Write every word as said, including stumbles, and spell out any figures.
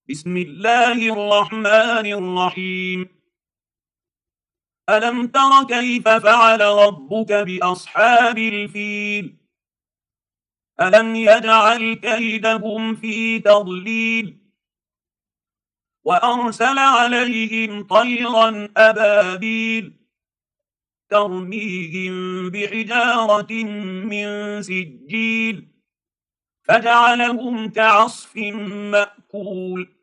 بسم الله الرحمن الرحيم. ألم تر كيف فعل ربك بأصحاب الفيل؟ ألم يجعل كيدهم في تضليل وأرسل عليهم طيرا أبابيل ترميهم بحجارة من سجيل فجعلهم كعصف مأكول.